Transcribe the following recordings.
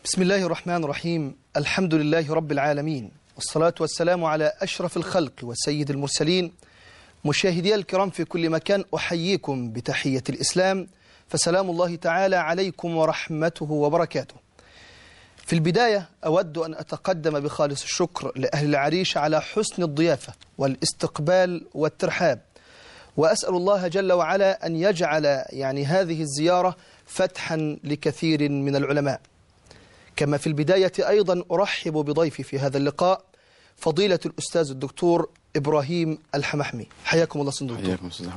بسم الله الرحمن الرحيم. الحمد لله رب العالمين، والصلاة والسلام على أشرف الخلق وسيد المرسلين. مشاهدي الكرام في كل مكان، أحييكم بتحية الإسلام، فسلام الله تعالى عليكم ورحمته وبركاته. في البداية أود أن أتقدم بخالص الشكر لأهل العريش على حسن الضيافة والاستقبال والترحاب، وأسأل الله جل وعلا أن يجعل هذه الزيارة فتحا لكثير من العلماء. كما في البداية أيضا أرحب بضيفي في هذا اللقاء فضيلة الأستاذ الدكتور إبراهيم الحمحمي. حياكم الله صندوق. حياكم الله.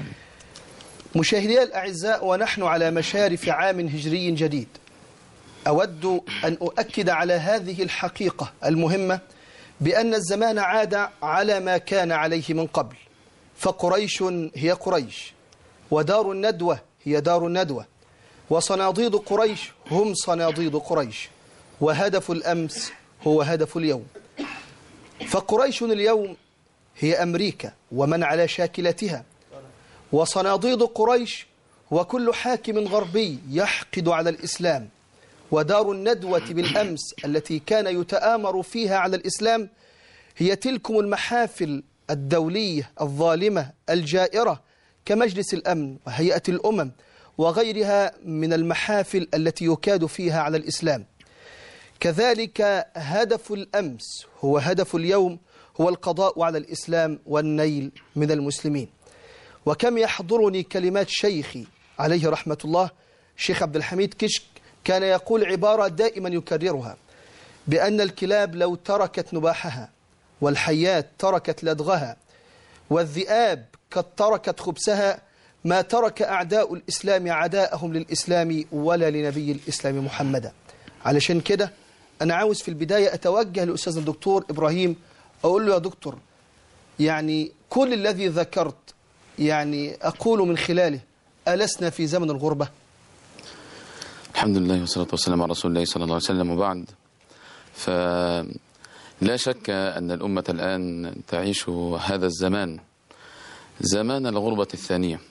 مشاهدي الأعزاء، ونحن على مشارف عام هجري جديد، أود أن أؤكد على هذه الحقيقة المهمة بأن الزمان عاد على ما كان عليه من قبل، فقريش هي قريش، ودار الندوة هي دار الندوة، وصناديد قريش هم صناديد قريش، وهدف الأمس هو هدف اليوم. فقريش اليوم هي أمريكا ومن على شاكلتها، وصناديد قريش وكل حاكم غربي يحقد على الإسلام، ودار الندوة بالأمس التي كان يتآمر فيها على الإسلام هي تلكم المحافل الدولية الظالمة الجائرة كمجلس الأمن وهيئة الأمم وغيرها من المحافل التي يكاد فيها على الإسلام. كذلك هدف الأمس هو هدف اليوم، هو القضاء على الإسلام والنيل من المسلمين. وكم يحضرني كلمات شيخي عليه رحمة الله شيخ عبد الحميد كشك، كان يقول عبارة دائما يكررها، بأن الكلاب لو تركت نباحها، والحيات تركت لدغها، والذئاب قد تركت خبزها، ما ترك أعداء الإسلام عداءهم للإسلام ولا لنبي الإسلام محمدا. علشان كده أنا عاوز في البداية أتوجه لأستاذ الدكتور إبراهيم، أقول له يا دكتور، كل الذي ذكرت أقول من خلاله ألسنا في زمن الغربة؟ الحمد لله والصلاة والسلام على رسول الله صلى الله عليه وسلم، وبعد. فلا شك أن الأمة الآن تعيش هذا الزمان، زمان الغربة الثانية.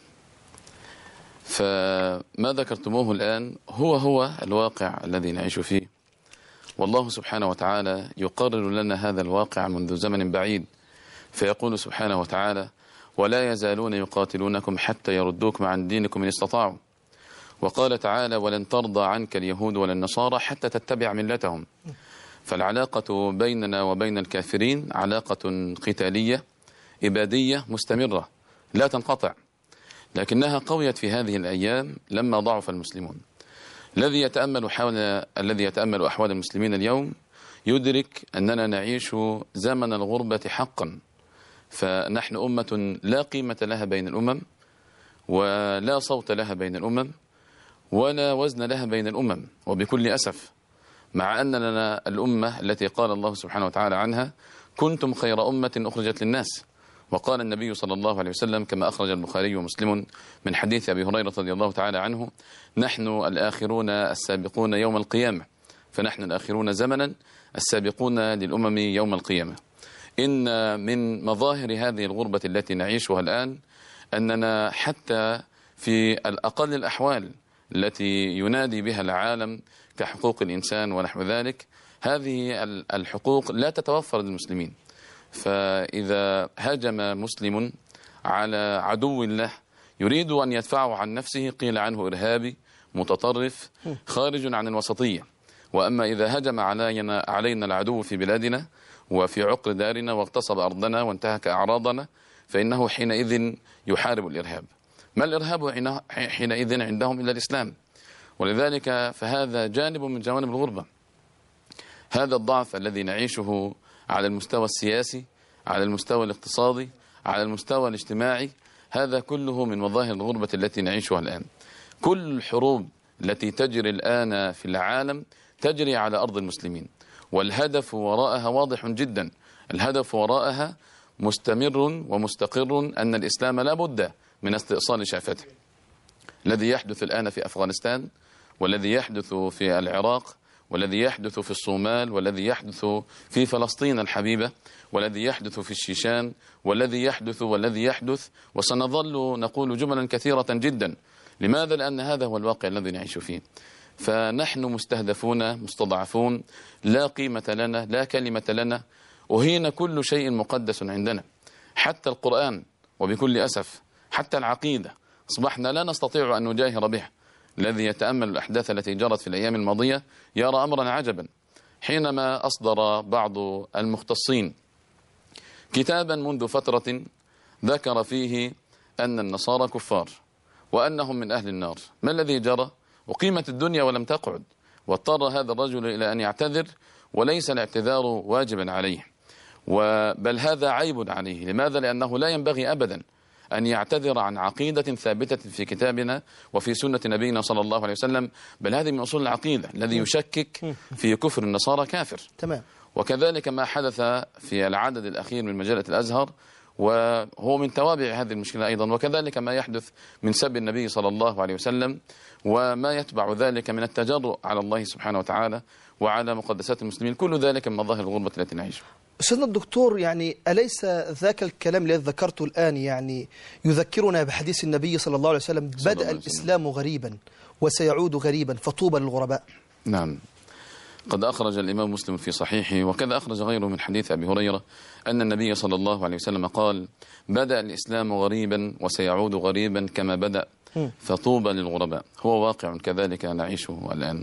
فما ذكرتموه الآن هو الواقع الذي نعيش فيه، والله سبحانه وتعالى يقرر لنا هذا الواقع منذ زمن بعيد، فيقول سبحانه وتعالى: ولا يزالون يقاتلونكم حتى يردوكم عن دينكم إن استطاعوا. وقال تعالى: ولن ترضى عنك اليهود ولا النصارى حتى تتبع ملتهم. فالعلاقة بيننا وبين الكافرين علاقة قتالية إبادية مستمرة لا تنقطع، لكنها قويت في هذه الأيام لما ضعف المسلمون. الذي يتأمل أحوال المسلمين اليوم يدرك أننا نعيش زمن الغربة حقا. فنحن أمة لا قيمة لها بين الأمم، ولا صوت لها بين الأمم، ولا وزن لها بين الأمم. وبكل أسف، مع أننا الأمة التي قال الله سبحانه وتعالى عنها: كنتم خير أمة أخرجت للناس. وقال النبي صلى الله عليه وسلم كما أخرج البخاري ومسلم من حديث أبي هريرة رضي الله تعالى عنه: نحن الآخرون السابقون يوم القيامة. فنحن الآخرون زمنا السابقون للأمم يوم القيامة. إن من مظاهر هذه الغربة التي نعيشها الآن أننا حتى في الأقل الأحوال التي ينادي بها العالم كحقوق الإنسان ونحو ذلك، هذه الحقوق لا تتوفر للمسلمين. فإذا هاجم مسلم على عدو الله يريد أن يدفعه عن نفسه، قيل عنه إرهابي متطرف خارج عن الوسطية. وأما إذا هجم علينا العدو في بلادنا وفي عقر دارنا واغتصب أرضنا وانتهك أعراضنا، فإنه حينئذ يحارب الإرهاب. ما الإرهاب حينئذ عندهم إلا الإسلام. ولذلك فهذا جانب من جوانب الغربة. هذا الضعف الذي نعيشه على المستوى السياسي، على المستوى الاقتصادي، على المستوى الاجتماعي، هذا كله من مظاهر الغربة التي نعيشها الآن. كل الحروب التي تجري الآن في العالم تجري على أرض المسلمين، والهدف وراءها واضح جدا. الهدف وراءها مستمر ومستقر، أن الإسلام لا بد من استئصال شافته. الذي يحدث الآن في أفغانستان، والذي يحدث في العراق، والذي يحدث في الصومال، والذي يحدث في فلسطين الحبيبة، والذي يحدث في الشيشان، والذي يحدث وسنظل نقول جملا كثيرة جدا. لماذا؟ لأن هذا هو الواقع الذي نعيش فيه. فنحن مستهدفون مستضعفون، لا قيمة لنا، لا كلمة لنا، أهين كل شيء مقدس عندنا، حتى القرآن، وبكل أسف حتى العقيدة أصبحنا لا نستطيع أن نجاهر بها. الذي يتأمل الأحداث التي جرت في الأيام الماضية يرى أمرا عجبا، حينما أصدر بعض المختصين كتابا منذ فترة ذكر فيه أن النصارى كفار وأنهم من أهل النار. ما الذي جرى؟ وقيمت الدنيا ولم تقعد، واضطر هذا الرجل إلى أن يعتذر، وليس الاعتذار واجبا عليه، بل هذا عيب عليه. لماذا؟ لأنه لا ينبغي أبدا أن يعتذر عن عقيدة ثابتة في كتابنا وفي سنة نبينا صلى الله عليه وسلم، بل هذه من أصول العقيدة. الذي يشكك في كفر النصارى كافر. تمام. وكذلك ما حدث في العدد الأخير من مجلة الأزهر، وهو من توابع هذه المشكلة أيضا، وكذلك ما يحدث من سب النبي صلى الله عليه وسلم، وما يتبع ذلك من التجرؤ على الله سبحانه وتعالى وعلى مقدسات المسلمين. كل ذلك من مظاهر الغربة التي نعيشها. أستاذنا الدكتور، يعني أليس ذاك الكلام الذي ذكرته الآن يعني يذكرنا بحديث النبي صلى الله عليه وسلم: بدأ الإسلام غريبا وسيعود غريبا فطوبى للغرباء؟ نعم، قد أخرج الإمام مسلم في صحيحه، وكذا أخرج غيره من حديث أبي هريرة، أن النبي صلى الله عليه وسلم قال: بدأ الإسلام غريبا وسيعود غريبا كما بدأ فطوبى للغرباء. هو واقع كذلك نعيشه الآن،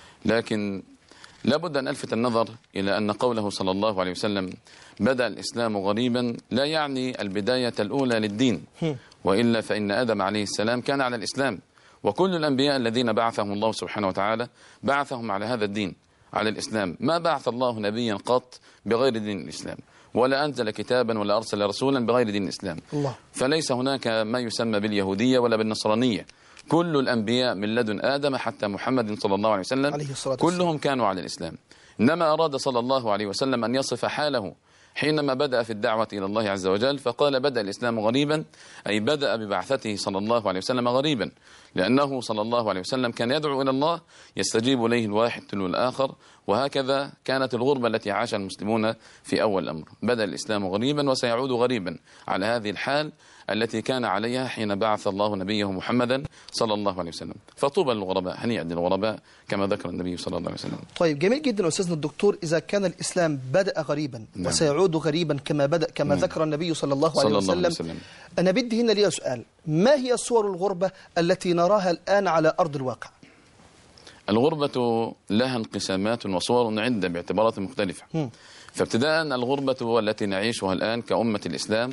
لكن لابد أن ألفت النظر إلى أن قوله صلى الله عليه وسلم بدأ الإسلام غريبا لا يعني البداية الأولى للدين، وإلا فإن آدم عليه السلام كان على الإسلام، وكل الأنبياء الذين بعثهم الله سبحانه وتعالى بعثهم على هذا الدين، على الإسلام. ما بعث الله نبيا قط بغير دين الإسلام، ولا أنزل كتابا ولا أرسل رسولا بغير دين الإسلام. الله. فليس هناك ما يسمى باليهودية ولا بالنصرانية. كل الأنبياء من لدن آدم حتى محمد صلى الله عليه وسلم كلهم كانوا على الإسلام. إنما أراد صلى الله عليه وسلم أن يصف حاله حينما بدأ في الدعوة إلى الله عز وجل، فقال: بدأ الإسلام غريبا، أي بدأ ببعثته صلى الله عليه وسلم غريبا، لأنه صلى الله عليه وسلم كان يدعو إلى الله يستجيب إليه الواحد تلو الآخر، وهكذا كانت الغربة التي عاش المسلمون في أول الأمر. بدأ الإسلام غريبا وسيعود غريبا على هذه الحال التي كان عليها حين بعث الله نبيه محمدا صلى الله عليه وسلم. فطوبى للغرباء، هنيئا للغرباء كما ذكر النبي صلى الله عليه وسلم. طيب، جميل جدا أستاذنا الدكتور. إذا كان الإسلام بدأ غريبا وسيعود غريبا كما بدأ كما ذكر النبي صلى الله عليه وسلم، أنا بدي هنا لي سؤال: ما هي صور الغربة التي نراها الآن على أرض الواقع؟ الغربة لها انقسامات وصور عدة باعتبارات مختلفة. فابتداء الغربة التي نعيشها الآن كأمة الإسلام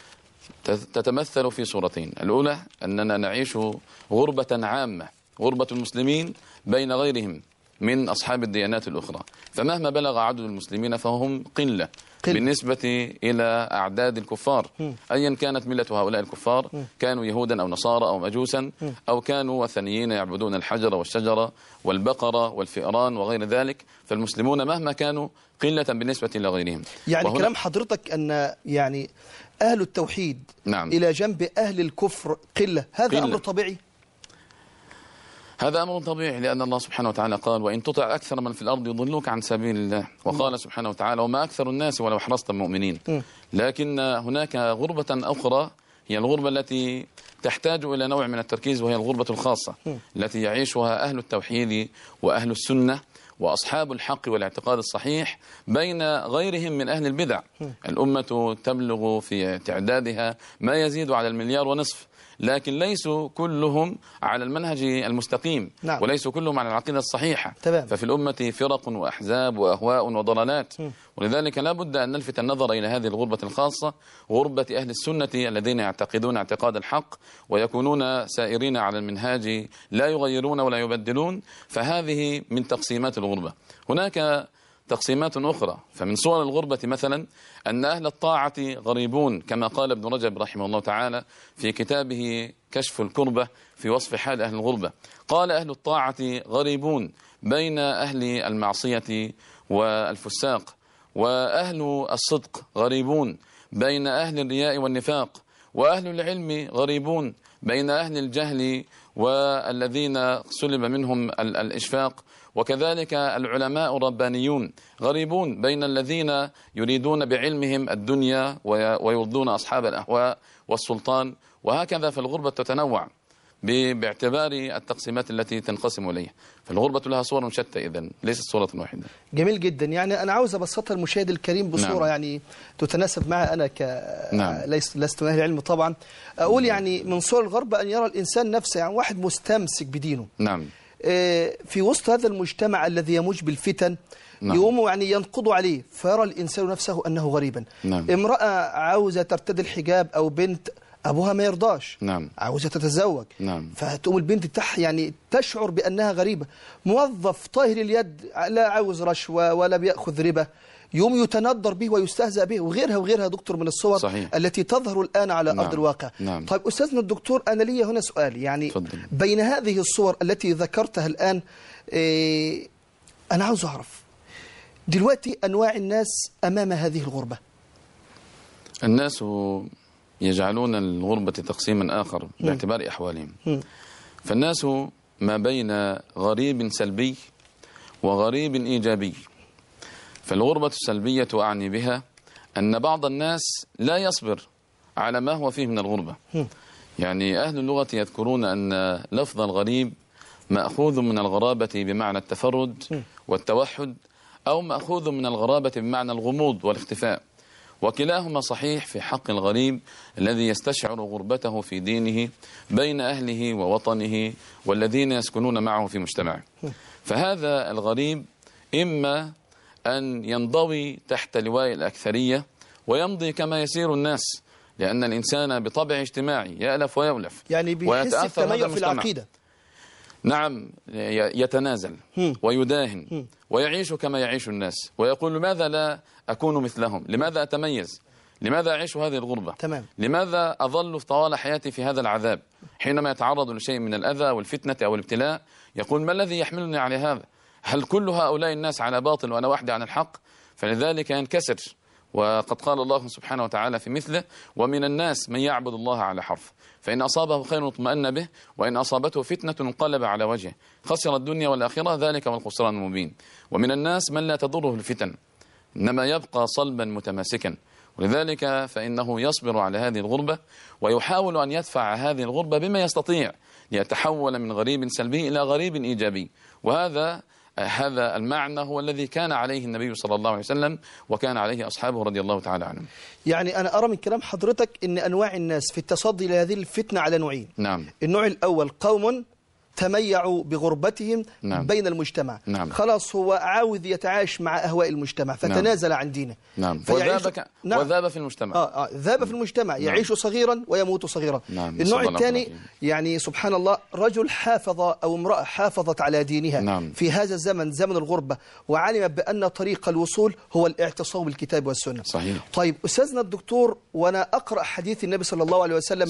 تتمثل في صورتين. الأولى أننا نعيش غربة عامة، غربة المسلمين بين غيرهم من أصحاب الديانات الأخرى، فمهما بلغ عدد المسلمين فهم قلة بالنسبة إلى أعداد الكفار، أيا كانت ملة هؤلاء الكفار، كانوا يهودا أو نصارى أو مجوسا، أو كانوا وثنيين يعبدون الحجر والشجرة والبقرة والفئران وغير ذلك، فالمسلمون مهما كانوا قلة بالنسبة إلى غيرهم. يعني كلام حضرتك أن يعني أهل التوحيد إلى جنب أهل الكفر قلة، هذا أمر طبيعي؟ هذا أمر طبيعي، لأن الله سبحانه وتعالى قال: وإن تطع أكثر من في الأرض يضلوك عن سبيل الله. وقال سبحانه وتعالى: وما أكثر الناس ولو حرصت مؤمنين. لكن هناك غربة أخرى هي الغربة التي تحتاج إلى نوع من التركيز، وهي الغربة الخاصة التي يعيشها أهل التوحيد وأهل السنة وأصحاب الحق والاعتقاد الصحيح بين غيرهم من أهل البدع. الأمة تبلغ في تعدادها ما يزيد على 1.5 مليار، لكن ليسوا كلهم على المنهج المستقيم. وليسوا كلهم على العقيدة الصحيحة. ففي الأمة فرق وأحزاب وأهواء وضلالات. ولذلك لا بد أن نلفت النظر إلى هذه الغربة الخاصة، غربة أهل السنة الذين يعتقدون اعتقاد الحق ويكونون سائرين على المنهاج لا يغيرون ولا يبدلون. فهذه من تقسيمات الغربة. هناك تقسيمات أخرى. فمن صور الغربة مثلا أن أهل الطاعة غريبون، كما قال ابن رجب رحمه الله تعالى في كتابه كشف الكربة في وصف حال أهل الغربة. قال: أهل الطاعة غريبون بين أهل المعصية والفساق، وأهل الصدق غريبون بين أهل الرياء والنفاق، وأهل العلم غريبون بين أهل الجهل والذين سلب منهم الإشفاق، وكذلك العلماء الربانيون غريبون بين الذين يريدون بعلمهم الدنيا ويرضون أصحاب الأهواء والسلطان. وهكذا فالغربة تتنوع. باعتبار التقسيمات التي تنقسم إليها. فالغربة لها صور شتى، إذن ليست صورة واحدة. جميل جدا. يعني أنا عاوز أبسطها المشاهد الكريم بصورة نعم. يعني تتناسب معها أنا نعم. لست من أهل العلم طبعا. أقول يعني من صور الغربة أن يرى الإنسان نفسه يعني واحد مستمسك بدينه. نعم. في وسط هذا المجتمع الذي يموج بالفتن، نعم. يقوموا يعني ينقضوا عليه، فيرى الإنسان نفسه أنه غريبا. نعم. امرأة عاوزة ترتدي الحجاب أو بنت أبوها ما يرضاش، نعم. عاوزة تتزوج، نعم. فتقوم البنت يعني تشعر بأنها غريبة. موظف طاهر اليد لا عاوز رشوة ولا بيأخذ ربا، يوم يتندر به ويستهزأ به، وغيرها وغيرها دكتور من الصور صحيح. التي تظهر الآن على نعم. أرض الواقع. نعم. طيب أستاذنا الدكتور، أنا لي هنا سؤال يعني تفضل. بين هذه الصور التي ذكرتها الآن، أنا عاوز أعرف دلوقتي أنواع الناس أمام هذه الغربة. الناس يجعلون الغربة تقسيما آخر باعتبار أحوالهم. فالناس ما بين غريب سلبي وغريب إيجابي. فالغربة السلبية أعني بها أن بعض الناس لا يصبر على ما هو فيه من الغربة. يعني أهل اللغة يذكرون أن لفظ الغريب مأخوذ من الغرابة بمعنى التفرد والتوحد، أو مأخوذ من الغرابة بمعنى الغموض والاختفاء، وكلاهما صحيح في حق الغريب الذي يستشعر غربته في دينه بين أهله ووطنه والذين يسكنون معه في مجتمعه. فهذا الغريب إما أن ينضوي تحت لواء الأكثرية ويمضي كما يسير الناس، لأن الإنسان بطبع اجتماعي يألف ويؤلف، يعني بيحس التميع في العقيدة. نعم، يتنازل ويداهن ويعيش كما يعيش الناس، ويقول لماذا لا أكون مثلهم؟ لماذا أتميز؟ لماذا أعيش هذه الغربة؟ تمام. لماذا أظل طوال حياتي في هذا العذاب؟ حينما يتعرض لشيء من الأذى والفتنة أو الابتلاء يقول ما الذي يحملني على هذا؟ هل كل هؤلاء الناس على باطل وأنا وحدي عن الحق؟ فلذلك ينكسر. وقد قال الله سبحانه وتعالى في مثله: ومن الناس من يعبد الله على حرف، فإن أصابه خير اطمأن به، وإن أصابته فتنة انقلب على وجهه، خسر الدنيا والآخرة، ذلك هو الخسران المبين. ومن الناس من لا تضره الفتن، إنما يبقى صلبا متماسكا. ولذلك فإنه يصبر على هذه الغربة ويحاول أن يدفع هذه الغربة بما يستطيع ليتحول من غريب سلبي إلى غريب إيجابي. وهذا المعنى هو الذي كان عليه النبي صلى الله عليه وسلم وكان عليه أصحابه رضي الله تعالى عنهم. يعني أنا أرى من كلام حضرتك أن أنواع الناس في التصدي لهذه الفتنة على نوعين. نعم. النوع الأول قوم تميعوا بغربتهم نعم. بين المجتمع. نعم. خلاص هو عاوز يتعايش مع أهواء المجتمع فتنازل عن دينه. نعم. وذاب في المجتمع. ذاب في المجتمع. نعم. يعيش صغيرا ويموت صغيرا. نعم. النوع الثاني يعني سبحان الله رجل حافظ أو امرأة حافظت على دينها. نعم. في هذا الزمن زمن الغربة، وعلمت بأن طريق الوصول هو الاعتصام بالكتاب والسنة. صحيح. طيب أستاذنا الدكتور، وأنا أقرأ حديث النبي صلى الله عليه وسلم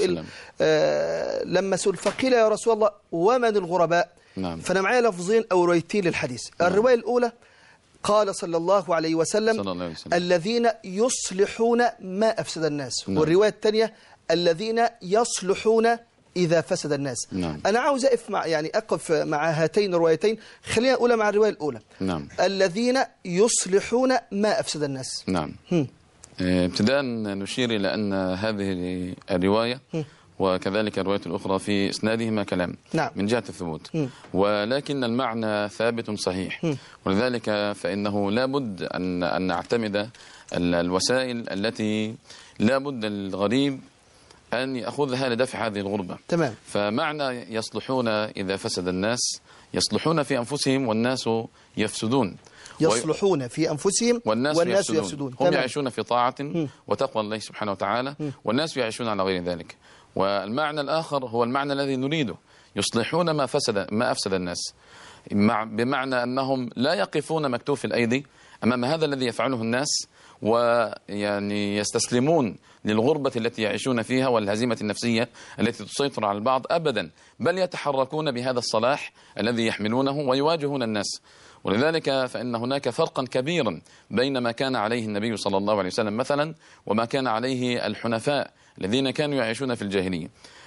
لما سئل فقيل يا رسول الله ومن الغرباء؟ نعم. فأنا معايا لفظين أو روايتين للحديث. نعم. الرواية الأولى قال صلى الله عليه وسلم الذين يصلحون ما أفسد الناس. نعم. والرواية الثانية الذين يصلحون إذا فسد الناس. نعم. أنا عاوز أقف مع هاتين الروايتين. خلينا أقول مع الرواية الأولى. نعم. الذين يصلحون ما أفسد الناس. نعم. ابتداء نشير إلى أن هذه الرواية وكذلك الرواية الأخرى في إسنادهما كلام. نعم. من جهة الثبوت، ولكن المعنى ثابت صحيح. ولذلك فإنه لا بد أن نعتمد الوسائل التي لا بد للغريب أن يأخذها لدفع هذه الغربة. تمام. فمعنى يصلحون إذا فسد الناس، يصلحون في أنفسهم والناس يفسدون. يصلحون في أنفسهم والناس يفسدون. هم يعيشون في طاعة وتقوى الله سبحانه وتعالى، والناس يعيشون على غير ذلك. والمعنى الآخر هو المعنى الذي نريده: يصلحون ما أفسد الناس، بمعنى أنهم لا يقفون مكتوف الأيدي أمام هذا الذي يفعله الناس، ويعني يستسلمون للغربة التي يعيشون فيها والهزيمة النفسية التي تسيطر على البعض أبدا، بل يتحركون بهذا الصلاح الذي يحملونه ويواجهون الناس. ولذلك فإن هناك فرقا كبيرا بين ما كان عليه النبي صلى الله عليه وسلم مثلا وما كان عليه الحنفاء الذين كانوا يعيشون في الجاهلية.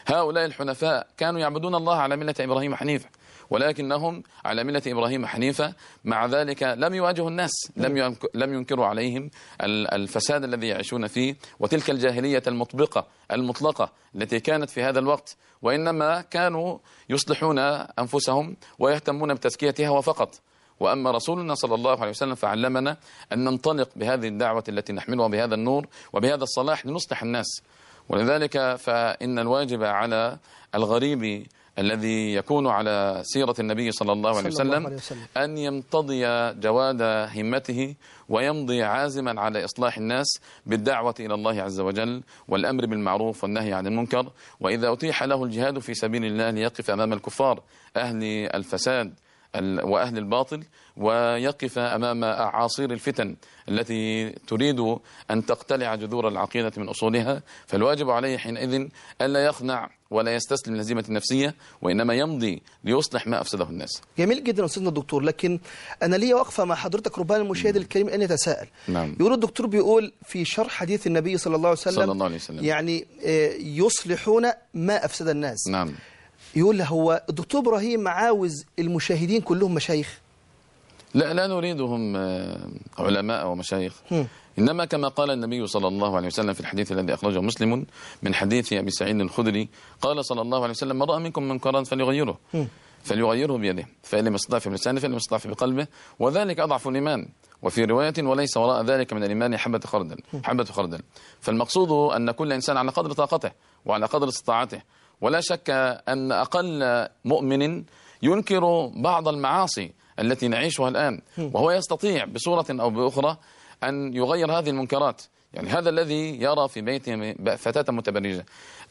هؤلاء الحنفاء كانوا يعبدون الله على ملة إبراهيم حنيفة، ولكنهم على ملة إبراهيم حنيفة، مع ذلك لم يواجهوا الناس، لم ينكروا عليهم الفساد الذي يعيشون فيه وتلك الجاهلية المطلقة التي كانت في هذا الوقت، وإنما كانوا يصلحون أنفسهم ويهتمون بتزكيتها وفقط. وأما رسولنا صلى الله عليه وسلم فعلمنا أن ننطلق بهذه الدعوة التي نحملها بهذا النور وبهذا الصلاح لنصلح الناس. ولذلك فإن الواجب على الغريب الذي يكون على سيرة النبي صلى الله عليه وسلم أن يمتضي جواد همته ويمضي عازما على إصلاح الناس بالدعوة إلى الله عز وجل والأمر بالمعروف والنهي عن المنكر، وإذا أتيح له الجهاد في سبيل الله ليقف أمام الكفار أهل الفساد وأهل الباطل، ويقف أمام أعاصير الفتن التي تريد أن تقتلع جذور العقيدة من أصولها، فالواجب عليه حينئذ ألا يخنع ولا يستسلم لهزيمة النفسية، وإنما يمضي ليصلح ما أفسده الناس. جميل جدا أستاذنا الدكتور، لكن أنا ليا وقفة مع حضرتك ربما المشاهد الكريم أن يتساءل. نعم. يقول الدكتور بيقول في شرح حديث النبي صلى الله عليه وسلم يعني يصلحون ما أفسد الناس. نعم. يقول هو الدكتور إبراهيم عاوز المشاهدين كلهم مشايخ؟ لا نريدهم علماء ومشايخ، إنما كما قال النبي صلى الله عليه وسلم في الحديث الذي أخرجه مسلم من حديث أبي سعيد الخدري قال صلى الله عليه وسلم: من رأى منكم منكرا فليغيره بيده، فإن لم يستطع فبلسانه، فإن لم يستطع فبقلبه، وذلك أضعف الإيمان. وفي رواية: وليس وراء ذلك من الإيمان حبة خردل. فالمقصود أن كل إنسان على قدر طاقته وعلى قدر استطاعته، ولا شك أن أقل مؤمن ينكر بعض المعاصي التي نعيشها الآن، وهو يستطيع بصورة أو بأخرى أن يغير هذه المنكرات. يعني هذا الذي يرى في بيته فتاة متبرجة،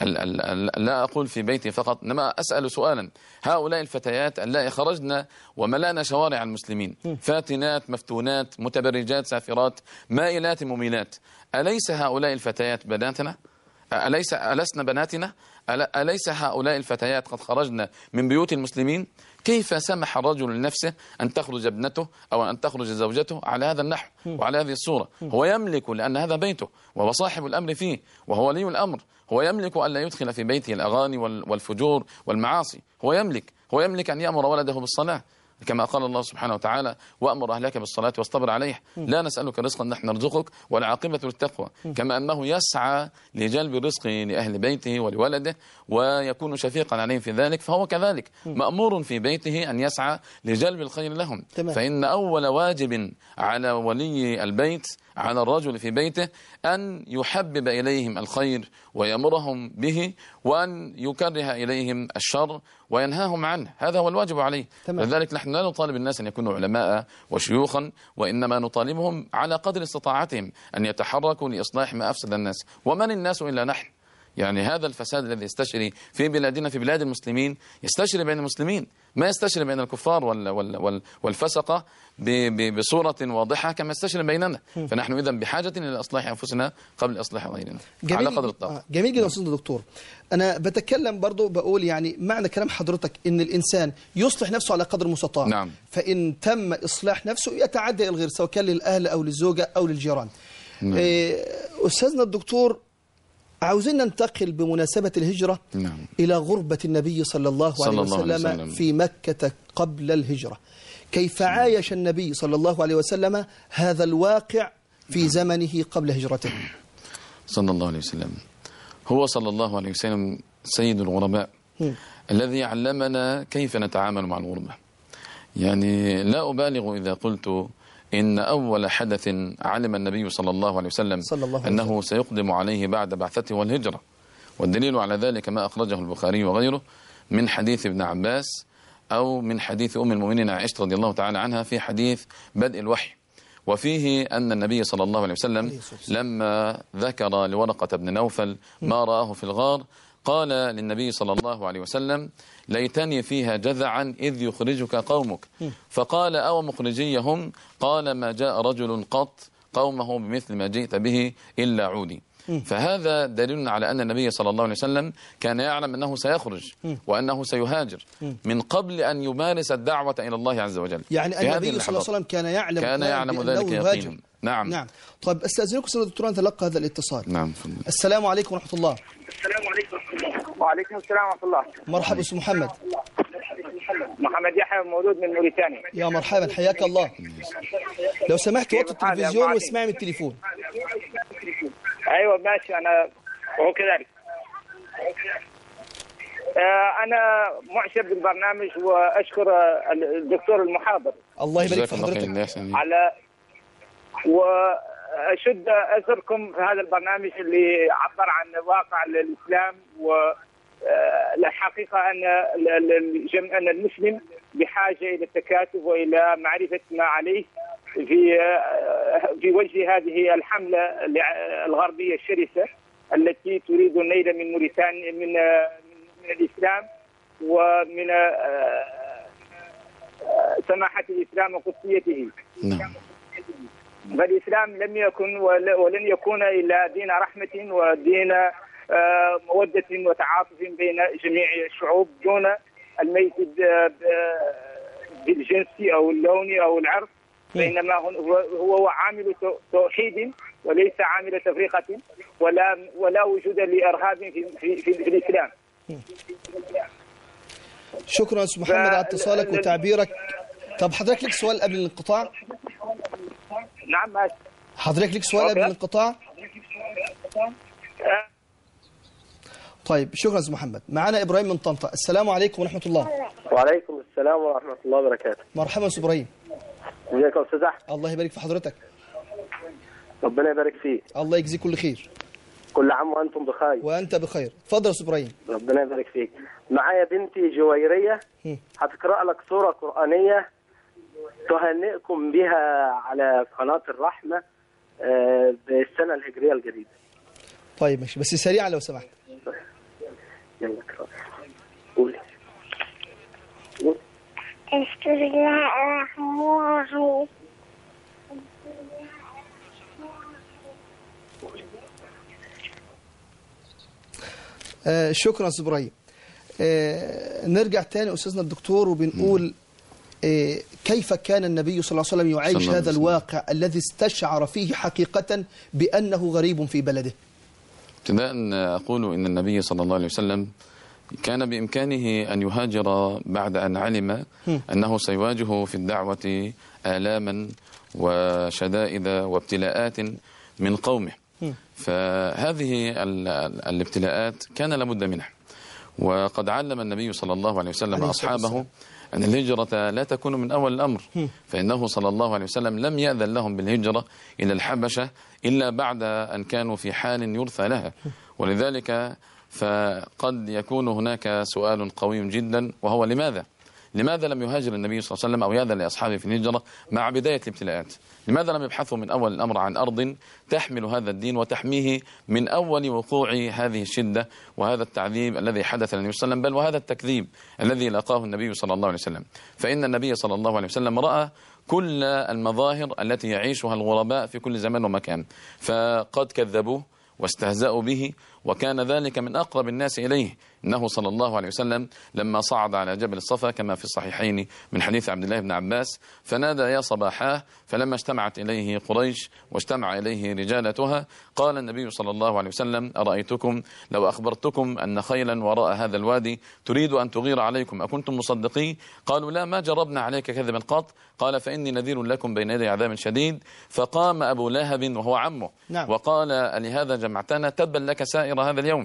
لا أقول في بيتي فقط، إنما أسأل سؤالا: هؤلاء الفتيات اللائي خرجنا وملأنا شوارع المسلمين، فاتنات مفتونات متبرجات سافرات مائلات مميلات، أليس هؤلاء الفتيات بناتنا؟ ألسنا بناتنا؟ أليس هؤلاء الفتيات قد خرجنا من بيوت المسلمين؟ كيف سمح الرجل لنفسه أن تخرج ابنته أو أن تخرج زوجته على هذا النحو وعلى هذه الصورة؟ هو يملك، لأن هذا بيته وهو صاحب الأمر فيه وهو ولي الأمر، هو يملك أن لا يدخل في بيته الأغاني والفجور والمعاصي، هو يملك أن يأمر ولده بالصلاة كما قال الله سبحانه وتعالى: وأمر أهلك بالصلاة واصطبر عليها، لا نسألك رزقا نحن نرزقك والعاقبة للتقوى. كما أنه يسعى لجلب الرزق لأهل بيته ولولده ويكون شفيقا عليهم في ذلك، فهو كذلك مأمور في بيته أن يسعى لجلب الخير لهم. فإن أول واجب على ولي البيت، على الرجل في بيته، أن يحبب إليهم الخير ويأمرهم به، وأن يكره إليهم الشر وينهاهم عنه. هذا هو الواجب عليه. لذلك نحن لا نطالب الناس أن يكونوا علماء وشيوخا، وإنما نطالبهم على قدر استطاعتهم أن يتحركوا لإصلاح ما أفسد الناس. ومن الناس إلا نحن؟ يعني هذا الفساد الذي يستشري في بلادنا، في بلاد المسلمين، يستشري بين المسلمين، ما يستشري بين الكفار والفسقة بصورة واضحة كما يستشري بيننا. فنحن إذن بحاجة إلى إصلاح أنفسنا قبل إصلاح غيرنا على قدر الطاقة. جميل جدا أستاذ الدكتور. أنا بتكلم برضو بقول يعني معنى كلام حضرتك إن الإنسان يصلح نفسه على قدر المستطاع. نعم. فإن تم إصلاح نفسه يتعدى الغير، سواء كان للأهل أو للزوجة أو للجيران. نعم. أستاذنا الدكتور، عاوزين ننتقل بمناسبة الهجرة إلى غربة النبي صلى الله عليه وسلم في مكة قبل الهجرة. كيف عايش النبي صلى الله عليه وسلم هذا الواقع في زمنه قبل هجرته؟ صلى الله عليه وسلم هو صلى الله عليه وسلم سيد الغرباء الذي علمنا كيف نتعامل مع الغربة. يعني لا أبالغ إذا قلت إن أول حدث علم النبي صلى الله عليه وسلم أنه سيقدم عليه بعد بعثته والهجرة، والدليل على ذلك ما أخرجه البخاري وغيره من حديث ابن عباس أو من حديث أم المؤمنين عائشة رضي الله تعالى عنها في حديث بدء الوحي، وفيه أن النبي صلى الله عليه وسلم لما ذكر لورقة بن نوفل ما رآه في الغار قال للنبي صلى الله عليه وسلم: ليتني فيها جذعا إذ يخرجك قومك. فقال: أو مخرجيهم؟ قال: ما جاء رجل قط قومه بمثل ما جئت به إلا عودي. فهذا دليل على أن النبي صلى الله عليه وسلم كان يعلم أنه سيخرج وأنه سيهاجر من قبل أن يمارس الدعوة إلى الله عز وجل. يعني النبي صلى الله عليه وسلم كان يعلم ذلك يقينا. نعم. طيب أستأذنكم سيدنا الدكتور أن نتلقى هذا الاتصال. نعم. السلام عليكم ورحمة الله. السلام عليكم ورحمة الله. وعليكم السلام ورحمة الله. مرحبا أستاذ محمد. محمد يحيى مولود من موريتانيا. يا مرحبا، حياك الله. لو سمحت وطي التلفزيون واسمعي من التليفون. أيوة ماشي، أنا وهو كذلك. أنا معجب بالبرنامج وأشكر الدكتور المحاضر. الله يبارك في حضرتك. على وأشد أثركم في هذا البرنامج اللي عبر عن واقع الإسلام، والحقيقة أن المسلم بحاجة إلى التكاتف وإلى معرفة ما عليه في وجه هذه الحملة الغربية الشرسة التي تريد النيل من موريتانيا من الإسلام ومن سماحة الإسلام وقدسيته. نعم. فالإسلام لم يكن ولن يكون إلا دين رحمة ودين مودة وتعاطف بين جميع الشعوب دون الميل بالجنس أو اللون أو العرق، فإنما هو عامل توحيد وليس عامل تفرقة، ولا وجود لإرهاب في الإسلام. شكرا أستاذ محمد على اتصالك وتعبيرك. طب حضرتك لك سؤال قبل الانقطاع؟ نعم ماشي. حضرتك لك سؤال قبل الانقطاع؟ طيب شكرا أستاذ محمد. معنا إبراهيم من طنطا. السلام عليكم ورحمة الله. وعليكم السلام ورحمة الله وبركاته. مرحبا أستاذ إبراهيم. ازيك يا أستاذ أحمد؟ الله يبارك في حضرتك. ربنا يبارك فيك. الله يجزيك كل خير. كل عام وأنتم بخير. وأنت بخير. اتفضل يا أستاذ إبراهيم. ربنا يبارك فيك. معايا بنتي جويرية هتقرأ لك سورة قرآنية تهنئكم بها على قناة الرحمة بالسنة الهجرية الجديدة. طيب ماشي، بس سريعا لو سمحت. يلا اقرأ. قولي. بسم الله الرحمن الرحيم. شكرا أستاذ إبراهيم. نرجع تاني أستاذنا الدكتور وبنقول كيف كان النبي صلى الله عليه وسلم يعيش هذا الواقع الذي استشعر فيه حقيقة بأنه غريب في بلده؟ ابتداء أقول إن النبي صلى الله عليه وسلم كان بإمكانه أن يهاجر بعد أن علم أنه سيواجه في الدعوة آلاما وشدائد وابتلاءات من قومه، فهذه الابتلاءات كان لابد منها. وقد علم النبي صلى الله عليه وسلم أصحابه أن الهجرة لا تكون من أول الأمر، فإنه صلى الله عليه وسلم لم يأذن لهم بالهجرة إلى الحبشة إلا بعد أن كانوا في حال يرثى لها. ولذلك فقد يكون هناك سؤال قوي جدا، وهو لماذا لم يهاجر النبي صلى الله عليه وسلم أو يأذن لأصحابه في الهجرة مع بداية الابتلاءات؟ لماذا لم يبحثوا من أول الأمر عن أرض تحمل هذا الدين وتحميه من أول وقوع هذه الشدة وهذا التعذيب الذي حدث للنبي صلى الله عليه وسلم، بل وهذا التكذيب الذي لقاه النبي صلى الله عليه وسلم؟ فإن النبي صلى الله عليه وسلم رأى كل المظاهر التي يعيشها الغرباء في كل زمان ومكان، فقد كذبوه واستهزأوا به، وكان ذلك من أقرب الناس إليه. إنه صلى الله عليه وسلم لما صعد على جبل الصفا كما في الصحيحين من حديث عبد الله بن عباس فنادى يا صباحاه، فلما اجتمعت إليه قريش واجتمع إليه رجالتها قال النبي صلى الله عليه وسلم أرأيتكم لو أخبرتكم أن خيلا وراء هذا الوادي تريد أن تغير عليكم أكنتم مصدقين؟ قالوا لا، ما جربنا عليك كذبا قط. قال فإني نذير لكم بين يدي عذاب شديد. فقام أبو لهب وهو عمه وقال لهذا جمعتنا؟ تبا لك سائر هذا اليوم.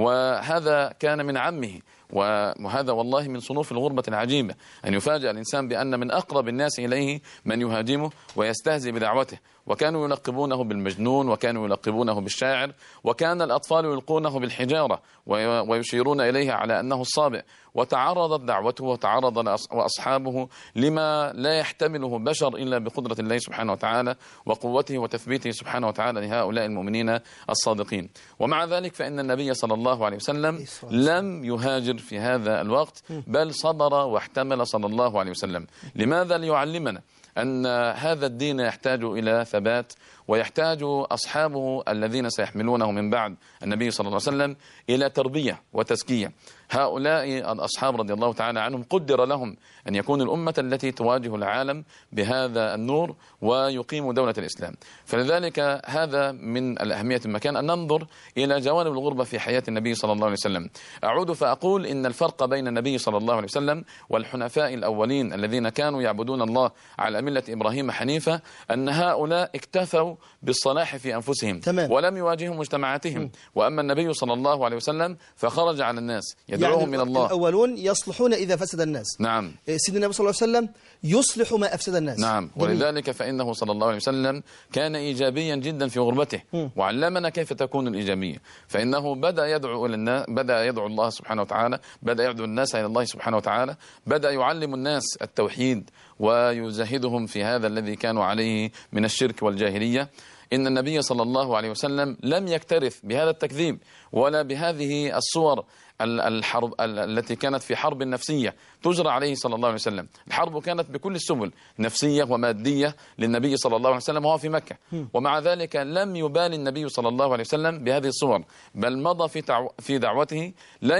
وهذا كان من عمه، وهذا والله من صنوف الغربة العجيبة أن يفاجأ الإنسان بأن من أقرب الناس إليه من يهاجمه ويستهزئ بدعوته. وكانوا يلقبونه بالمجنون، وكانوا يلقبونه بالشاعر، وكان الأطفال يلقونه بالحجارة ويشيرون إليه على أنه الصابئ. وتعرضت دعوته وتعرض وأصحابه لما لا يحتمله بشر إلا بقدرة الله سبحانه وتعالى وقوته وتثبيته سبحانه وتعالى لهؤلاء المؤمنين الصادقين. ومع ذلك فإن النبي صلى الله عليه وسلم لم يهاجر في هذا الوقت، بل صبر واحتمل صلى الله عليه وسلم. لماذا؟ ليعلمنا أن هذا الدين يحتاج إلى ثبات، ويحتاج أصحابه الذين سيحملونه من بعد النبي صلى الله عليه وسلم إلى تربية وتزكية. هؤلاء الأصحاب رضي الله تعالى عنهم قدر لهم أن يكون الأمة التي تواجه العالم بهذا النور ويقيم دولة الإسلام. فلذلك هذا من الأهمية المكان أن ننظر إلى جوانب الغربة في حياة النبي صلى الله عليه وسلم. أعود فأقول إن الفرق بين النبي صلى الله عليه وسلم والحنفاء الأولين الذين كانوا يعبدون الله على ملة إبراهيم حنيفة أن هؤلاء اكتفوا بالصلاح في أنفسهم ولم يواجهوا مجتمعاتهم. وأما النبي صلى الله عليه وسلم فخرج على الناس يدعوهم يعني من الله. الأولون يصلحون إذا فسد الناس. نعم. سيدنا النبي صلى الله عليه وسلم يصلح ما أفسد الناس. نعم. ولذلك فإنه صلى الله عليه وسلم كان إيجابيا جدا في غربته وعلمنا كيف تكون الإيجابية. فإنه بدأ يدعو إلى الناس، بدأ يدعو الله سبحانه وتعالى، بدأ يدعو الناس إلى الله سبحانه وتعالى، بدأ يعلم الناس التوحيد ويزهدهم في هذا الذي كانوا عليه من الشرك والجاهلية. إن النبي صلى الله عليه وسلم لم يكترث بهذا التكذيب ولا بهذه الصور الحرب التي كانت في حرب نفسية تجرى عليه صلى الله عليه وسلم. الحرب كانت بكل السبل نفسية ومادية للنبي صلى الله عليه وسلم وهو في مكة، ومع ذلك لم يبالي النبي صلى الله عليه وسلم بهذه الصور، بل مضى في دعوته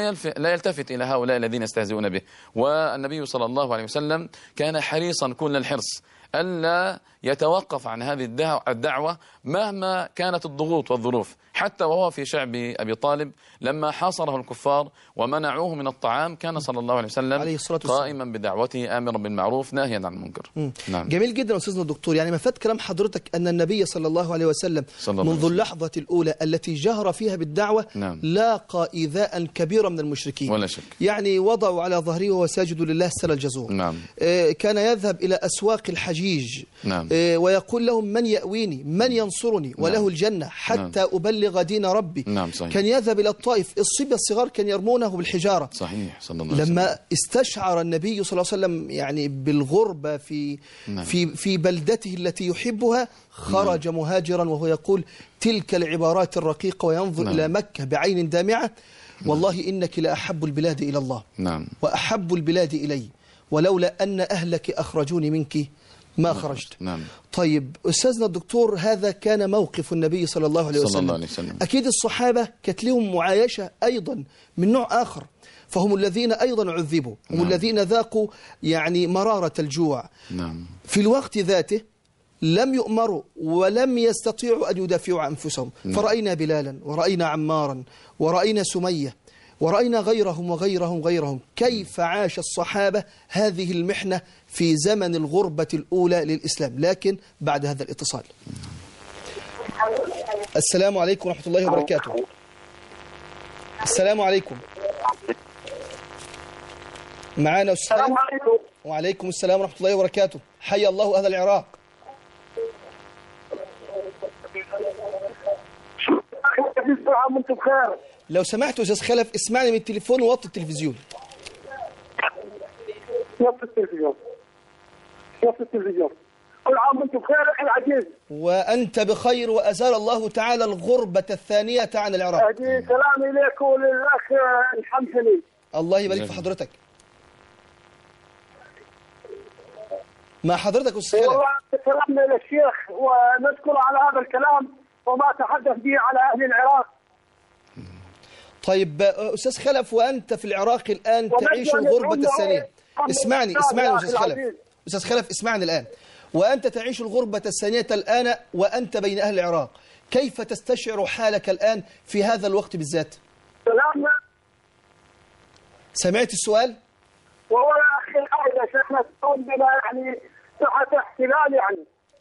لا يلتفت إلى هؤلاء الذين يستهزئون به. والنبي صلى الله عليه وسلم كان حريصا كل الحرص ألا يتوقف عن هذه الدعوة مهما كانت الضغوط والظروف، حتى وهو في شعب أبي طالب لما حاصره الكفار ومنعوه من الطعام كان صلى الله عليه وسلم قائما بدعوته آمرا بالمعروف ناهيا عن المنكر. نعم. جميل جدا أستاذنا الدكتور. يعني مفاد كلام حضرتك أن النبي صلى الله عليه وسلم منذ اللحظة الأولى التي جهر فيها بالدعوة لاقى إيذاء كبيرا من المشركين ولا شك. يعني وضعوا على ظهره وهو ساجد لله سل الجزور. نعم. كان يذهب إلى أسواق الحجيج ويقول لهم من يأويني من ينصرني وله الجنة حتى أبلغ دين ربي. صحيح. كان يذهب إلى الطائف الصبية الصغار كان يرمونه بالحجارة. صحيح. صلى الله عليه وسلم. لما استشعر النبي صلى الله عليه وسلم يعني بالغربة في بلدته التي يحبها خرج مهاجرا وهو يقول تلك العبارات الرقيقة وينظر إلى مكة بعين دامعة والله إنك لأحب البلاد إلى الله وأحب البلاد إلي ولولا أن أهلك أخرجوني منك ما خرجت. طيب أستاذنا الدكتور هذا كان موقف النبي صلى الله عليه وسلم. أكيد الصحابة كانت لهم معايشة أيضا من نوع آخر، فهم الذين أيضا عذبوا، هم الذين ذاقوا يعني مرارة الجوع. في الوقت ذاته لم يؤمروا ولم يستطيعوا أن يدافعوا عن أنفسهم. فرأينا بلالا ورأينا عمارا ورأينا سمية ورأينا غيرهم كيف عاش الصحابة هذه المحنة في زمن الغربة الأولى للإسلام. لكن بعد هذا الاتصال. السلام عليكم ورحمة الله وبركاته. السلام عليكم. معانا السلام عليكم. وعليكم السلام ورحمة الله وبركاته. حيا الله أهل العراق. لو سمحت أستاذ خلف اسمعني من التليفون ووطي التلفزيون. وطي التلفزيون. كل عام وانتم بخير اخي العزيز. وأنت بخير وأزال الله تعالى الغربة الثانية عن العراق. سلامي إليك وللأخ الحمسني. الله يبارك في حضرتك. مع حضرتك أستاذ خلف. والله سلامنا للشيخ ونشكر على هذا الكلام وما تحدث به على أهل العراق. طيب أستاذ خلف وأنت في العراق الآن تعيش الغربة الثانية. اسمعني أستاذ خلف. أستاذ خلف اسمعني الآن. وأنت تعيش الغربة الثانية الآن وأنت بين أهل العراق، كيف تستشعر حالك الآن في هذا الوقت بالذات؟ سلامنا. سمعت السؤال؟ والله يا أخي الآن يا شيخنا تكون بنا يعني تحت احتلال يعني.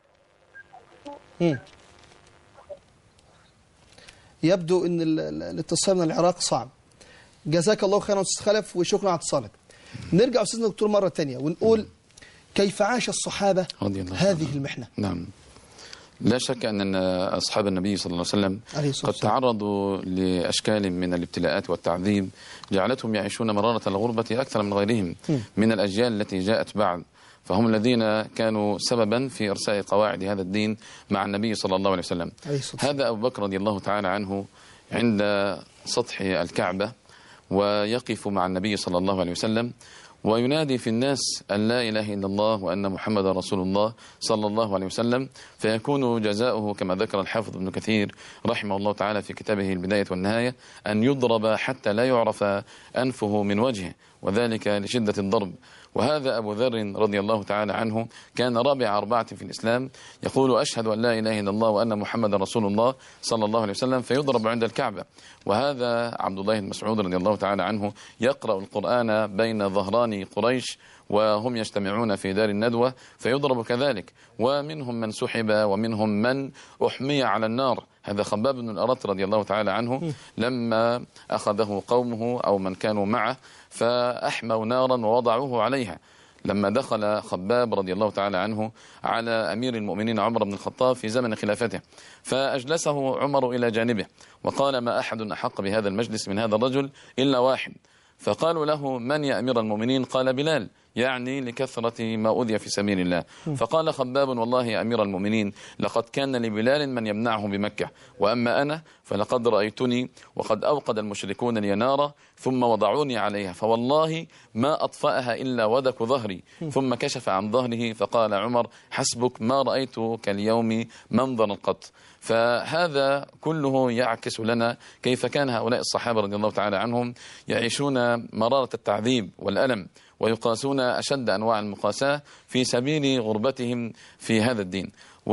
يبدو أن الاتصال من العراق صعب. جزاك الله خيرا أستاذ خلف وشكرا على اتصالك. نرجع أستاذنا دكتور مرة ثانية ونقول كيف عاش الصحابة هذه المحنة. نعم. لا شك أن أصحاب النبي صلى الله عليه وسلم قد تعرضوا لأشكال من الابتلاءات والتعذيب جعلتهم يعيشون مرارة الغربة أكثر من غيرهم من الأجيال التي جاءت بعد، فهم الذين كانوا سببا في إرساء قواعد هذا الدين مع النبي صلى الله عليه وسلم. هذا أبو بكر رضي الله تعالى عنه عند سطح الكعبة ويقف مع النبي صلى الله عليه وسلم وينادي في الناس أن لا إله إلا الله وأن محمد رسول الله صلى الله عليه وسلم، فيكون جزاؤه كما ذكر الحافظ ابن كثير رحمه الله تعالى في كتابه البداية والنهاية أن يضرب حتى لا يعرف أنفه من وجهه، وذلك لشدة الضرب. وهذا أبو ذر رضي الله تعالى عنه كان رابع 4 في الإسلام، يقول أشهد أن لا إله إلا الله وأن محمد رسول الله صلى الله عليه وسلم، فيضرب عند الكعبة. وهذا عبد الله بن مسعود رضي الله تعالى عنه يقرأ القرآن بين ظهران قريش وهم يجتمعون في دار الندوة، فيضرب كذلك. ومنهم من سحب ومنهم من أحمي على النار. هذا خباب بن الأرت رضي الله تعالى عنه لما أخذه قومه أو من كانوا معه فأحموا نارا ووضعوه عليها. لما دخل خباب رضي الله تعالى عنه على أمير المؤمنين عمر بن الخطاب في زمن خلافته، فأجلسه عمر إلى جانبه وقال: ما أحد أحق بهذا المجلس من هذا الرجل إلا واحد. فقالوا له: من يا أمير المؤمنين؟ قال: بلال، يعني لكثرة ما أذي في سبيل الله. فقال خباب: والله يا أمير المؤمنين لقد كان لبلال من يمنعه بمكة، وأما أنا فلقد رأيتني وقد أوقد المشركون لي نارا ثم وضعوني عليها، فوالله ما أطفأها إلا ودك ظهري. ثم كشف عن ظهره فقال عمر: حسبك، ما رأيت كاليوم منظرا قط. فهذا كله يعكس لنا كيف كان هؤلاء الصحابة رضي الله تعالى عنهم يعيشون مرارة التعذيب والألم، ويقاسون أشد أنواع المقاساة في سبيل غربتهم في هذا الدين.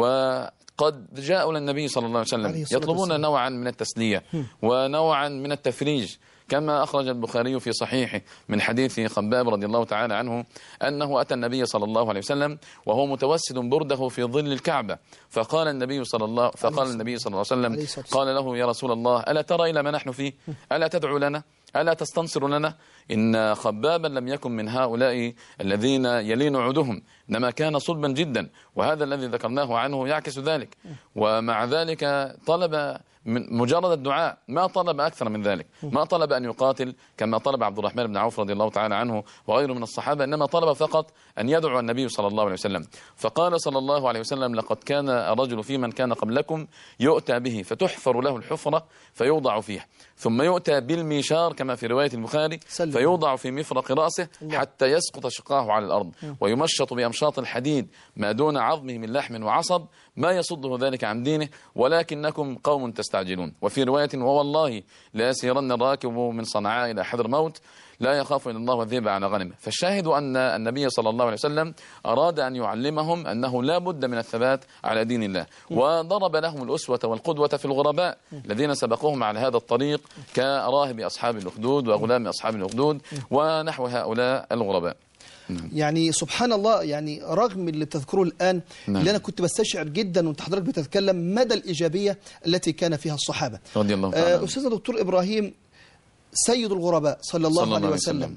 وقد جاءوا للنبي صلى الله عليه وسلم يطلبون نوعا من التسلية ونوعا من التفريج، كما أخرج البخاري في صحيحه من حديث خباب رضي الله تعالى عنه أنه أتى النبي صلى الله عليه وسلم وهو متوسد برده في ظل الكعبة، فقال النبي صلى الله عليه وسلم قال له: يا رسول الله، ألا ترى إلى ما نحن فيه؟ ألا تدعو لنا؟ ألا تستنصر لنا؟ إن خبابا لم يكن من هؤلاء الذين يلين عودهم، إنما كان صلبا جدا، وهذا الذي ذكرناه عنه يعكس ذلك. ومع ذلك طلب من مجرد الدعاء، ما طلب أكثر من ذلك، ما طلب أن يقاتل كما طلب عبد الرحمن بن عوف رضي الله تعالى عنه وغيره من الصحابة، إنما طلب فقط أن يدعو النبي صلى الله عليه وسلم. فقال صلى الله عليه وسلم: لقد كان الرجل في من كان قبلكم يؤتى به فتحفر له الحفرة فيوضع فيها، ثم يؤتى بالميشار كما في رواية البخاري فيوضع في مفرق رأسه حتى يسقط شقاه على الأرض، ويمشط بأمشاط الحديد ما دون عظمه من لحم وعصب، ما يصده ذلك عن دينه، ولكنكم قوم تستعجلون. وفي رواية: ووالله لا يسيرن الراكب من صنعاء إلى حضرموت لا يخاف إلا الله والذئب على غنمه. فالشاهد أن النبي صلى الله عليه وسلم أراد أن يعلمهم أنه لا بد من الثبات على دين الله، وضرب لهم الأسوة والقدوة في الغرباء الذين سبقوهم على هذا الطريق كراهب أصحاب الأخدود وغلام أصحاب الأخدود ونحو هؤلاء الغرباء. يعني سبحان الله، يعني رغم اللي بتذكره الآن اللي أنا كنت بستشعر جدا وانت حضرتك بتتكلم مدى الإيجابية التي كان فيها الصحابة رضي الله تعالى. أستاذ دكتور إبراهيم، سيد الغرباء صلى الله عليه وسلم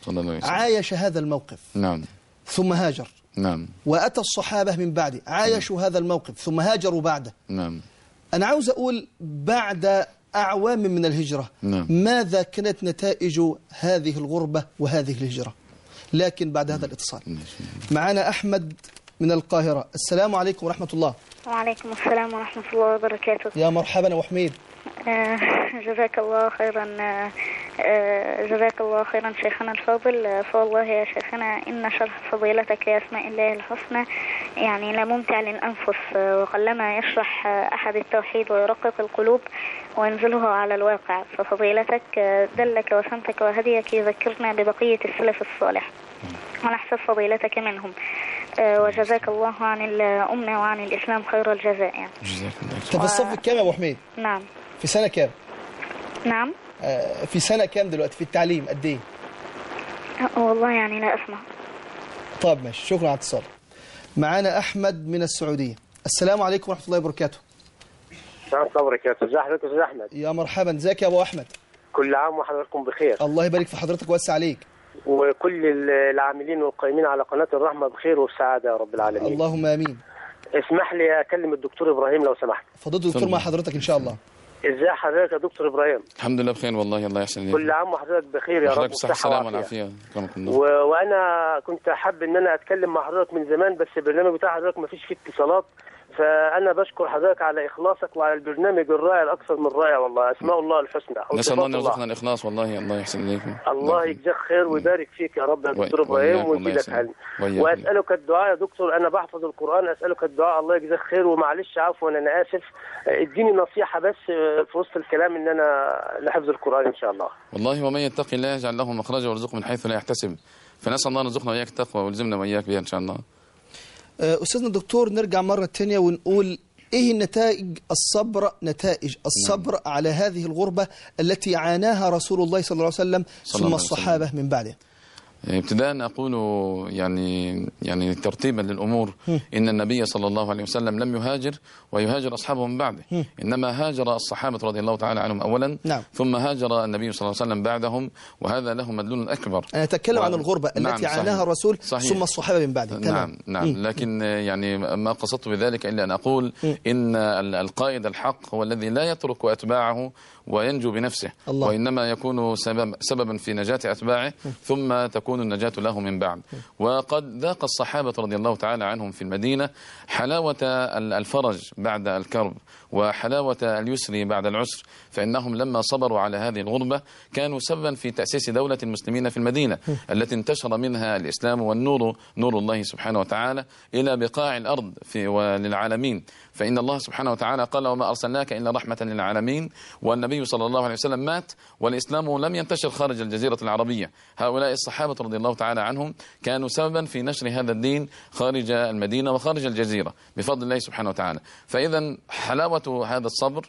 عايش هذا الموقف، ثم هاجر، وأتى الصحابة من بعده عايشوا هذا الموقف ثم هاجروا بعده. أنا عاوز أقول بعد أعوام من الهجرة ماذا كانت نتائج هذه الغربة وهذه الهجرة؟ لكن بعد هذا الاتصال معنا أحمد من القاهرة. السلام عليكم ورحمة الله. وعليكم السلام ورحمة الله وبركاته. يا مرحبا أبو حميد. جزاك الله خيرا، جزاك الله خيرا شيخنا الفاضل. فوالله يا شيخنا إن شرح فضيلتك لأسماء الله الحسنى يعني لممتع للأنفس، وقلما يشرح أحد التوحيد ويرقق القلوب وينزلها على الواقع، ففضيلتك دلك وسمتك وهديك يذكرنا ببقية السلف الصالح ونحسب فضيلتك منهم، وجزاك الله عن الأمة وعن الإسلام خير الجزاء. يعني في الصف كام يا أبو حميد؟ نعم. في سنة كام؟ نعم. في سنة كام دلوقتي في التعليم؟ قد إيه؟ والله يعني لا أسمع. طيب ماشي، شكرا على الاتصال. معانا أحمد من السعودية. السلام عليكم ورحمة الله وبركاته. السلام عليكم وبركاته. ازي حضرتك يا أستاذ أحمد؟ يا مرحبا، ازيك يا أبو أحمد؟ كل عام وحضراتكم بخير. الله يبارك في حضرتك ويوسع عليك. وكل العاملين والقائمين على قناة الرحمة بخير وبسعادة يا رب العالمين. اللهم آمين. اسمح لي أكلم الدكتور إبراهيم لو سمحت. فضيلة الدكتور مع حضرتك إن شاء الله. ازي حضرتك يا دكتور إبراهيم؟ الحمد لله بخير والله، الله يحسن إليك. كل عام وحضرتك بخير يا رب والصحة والعافية. وأنا كنت حابب إن أنا أتكلم مع حضرتك من زمان، بس البرنامج بتاع حضرتك ما فيش فيه اتصالات، فأنا بشكر حضرتك على إخلاصك وعلى البرنامج الرائع الأكثر من رائع، والله أسماء الله الحسنى. نسأل الله أن يرزقنا الإخلاص، والله الله يحسن إليكم. الله يجزاك خير ويبارك فيك يا رب يا دكتور إبراهيم ويزيدك علم. وأسألك الدعاء يا دكتور، أنا بحفظ القرآن، أسألك الدعاء الله يجزاك خير. ومعلش عفوا أنا آسف، اديني نصيحة بس في وسط الكلام إن أنا لحفظ القرآن إن شاء الله. والله ومن يتقي الله يجعل له مخرجا ويرزقه من حيث لا يحتسب، فنسأل الله أن يرزقنا وإياك التقوى ويلزمنا وإياك بها إن شاء الله. أستاذنا الدكتور، نرجع مرة تانية ونقول إيه نتائج الصبر على هذه الغربة التي عاناها رسول الله صلى الله عليه وسلم ثم الصحابة من بعده؟ ابتداء أقول يعني ترتيبا للأمور، إن النبي صلى الله عليه وسلم لم يهاجر ويهاجر أصحابه من بعده، إنما هاجر الصحابة رضي الله تعالى عنهم أولا، نعم. ثم هاجر النبي صلى الله عليه وسلم بعدهم، وهذا له مدلول أكبر. أنا أتكلم عن الغربة التي نعم عاناها الرسول صحيح. ثم الصحابة من بعده. نعم. لكن يعني ما قصدت بذلك إلا أن أقول إن القائد الحق هو الذي لا يترك أتباعه وينجو بنفسه، الله. وإنما يكون سببا في نجاة أتباعه، ثم تكون النجاة له من بعد. وقد ذاق الصحابة رضي الله تعالى عنهم في المدينة حلاوة الفرج بعد الكرب وحلاوة اليسر بعد العسر، فإنهم لما صبروا على هذه الغربة كانوا سببا في تأسيس دولة المسلمين في المدينة التي انتشر منها الإسلام والنور، نور الله سبحانه وتعالى، إلى بقاع الأرض وللعالمين. فإن الله سبحانه وتعالى قال: وما أرسلناك إلا رحمة للعالمين. والنبي صلى الله عليه وسلم مات والإسلام لم ينتشر خارج الجزيرة العربية. هؤلاء الصحابة رضي الله تعالى عنهم كانوا سببا في نشر هذا الدين خارج المدينة وخارج الجزيرة بفضل الله سبحانه وتعالى. فإذا حلاوة هذا الصبر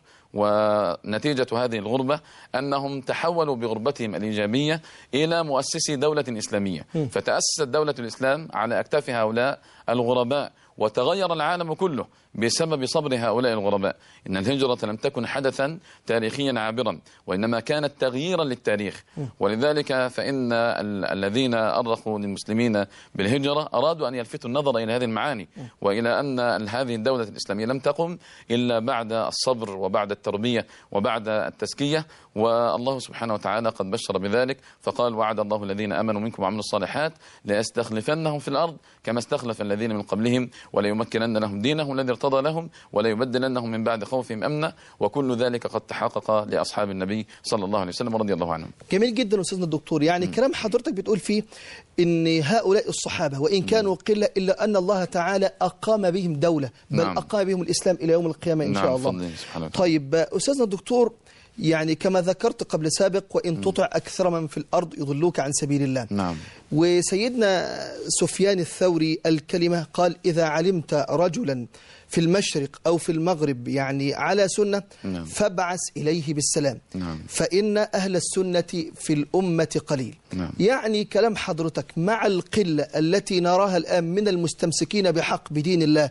ونتيجة هذه الغربة أنهم تحولوا بغربتهم الإيجابية إلى مؤسسي دولة إسلامية، فتأسست دولة الإسلام على أكتاف هؤلاء الغرباء، وتغير العالم كله بسبب صبر هؤلاء الغرباء. إن الهجرة لم تكن حدثا تاريخيا عابرا، وإنما كانت تغييرا للتاريخ. ولذلك فإن الذين أرخوا للمسلمين بالهجرة أرادوا أن يلفتوا النظر إلى هذه المعاني، وإلى أن هذه الدولة الإسلامية لم تقم إلا بعد الصبر وبعد التربية وبعد التزكية. والله سبحانه وتعالى قد بشر بذلك فقال: وعد الله الذين آمنوا منكم وعملوا الصالحات ليستخلفنهم في الأرض كما استخلف الذين من قبلهم وليمكنن لهم دينهم الذي ارتضى لهم وليبدلنهم من بعد خوفهم أمنا، وكل ذلك قد تحقق لأصحاب النبي صلى الله عليه وسلم ورضي الله عنهم. جميل جدا أستاذنا الدكتور. يعني كلام حضرتك بتقول فيه إن هؤلاء الصحابة وإن كانوا قلة إلا أن الله تعالى أقام بهم دولة، بل أقام بهم الإسلام إلى يوم القيامة إن شاء الله. طيب أستاذنا الدكتور، يعني كما ذكرت قبل سابق: وإن تطع أكثر من في الأرض يضلوك عن سبيل الله. نعم. وسيدنا سفيان الثوري الكلمة قال: إذا علمت رجلا في المشرق أو في المغرب يعني على سنة فابعث إليه بالسلام، فإن أهل السنة في الأمة قليل. يعني كلام حضرتك مع القلة التي نراها الآن من المستمسكين بحق بدين الله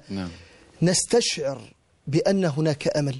نستشعر بأن هناك أمل.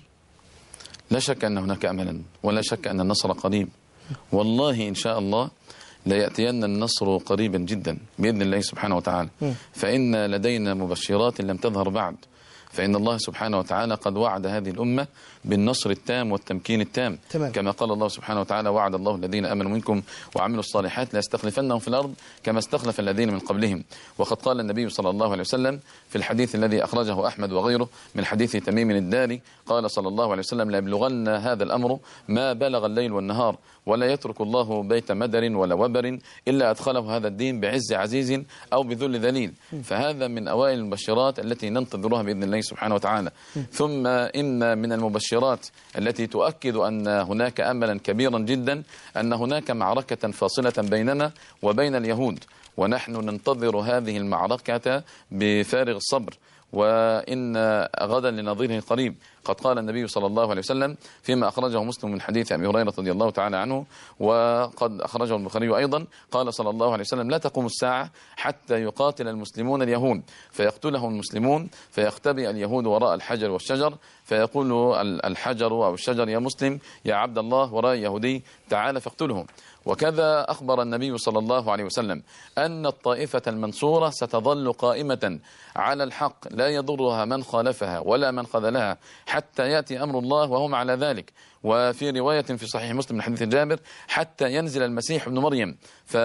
لا شك أن هناك أملا، ولا شك أن النصر قريب، والله إن شاء الله ليأتين النصر قريبا جدا بإذن الله سبحانه وتعالى. فإن لدينا مبشرات لم تظهر بعد، فإن الله سبحانه وتعالى قد وعد هذه الأمة بالنصر التام والتمكين التام، كما قال الله سبحانه وتعالى: وعد الله الذين آمنوا منكم وعملوا الصالحات ليستخلفنهم في الأرض كما استخلف الذين من قبلهم. وقد قال النبي صلى الله عليه وسلم في الحديث الذي أخرجه أحمد وغيره من حديث تميم الداري، قال صلى الله عليه وسلم: لا يبلغن هذا الأمر ما بلغ الليل والنهار، ولا يترك الله بيت مدر ولا وبر إلا أدخله هذا الدين بعز عزيز أو بذل ذليل. فهذا من أوائل المبشرات التي ننتظرها بإذن الله سبحانه وتعالى. ثم إن من المبشرات التي تؤكد أن هناك أملا كبيرا جدا أن هناك معركة فاصلة بيننا وبين اليهود، ونحن ننتظر هذه المعركة بفارغ الصبر، وإن غدا لنظيره قريب. قد قال النبي صلى الله عليه وسلم فيما أخرجه مسلم من حديث أبي هريرة رضي الله تعالى عنه، وقد أخرجه البخاري أيضا، قال صلى الله عليه وسلم: لا تقوم الساعة حتى يقاتل المسلمون اليهود فيقتلهم المسلمون، فيختبئ اليهود وراء الحجر والشجر، فيقول الحجر أو الشجر: يا مسلم يا عبد الله، وراء يهودي تعال فاقتلهم. وكذا أخبر النبي صلى الله عليه وسلم أن الطائفة المنصورة ستظل قائمة على الحق لا يضرها من خالفها ولا من خذلها حتى يأتي أمر الله وهم على ذلك. وفي رواية في صحيح مسلم من حديث جابر حتى ينزل المسيح ابن مريم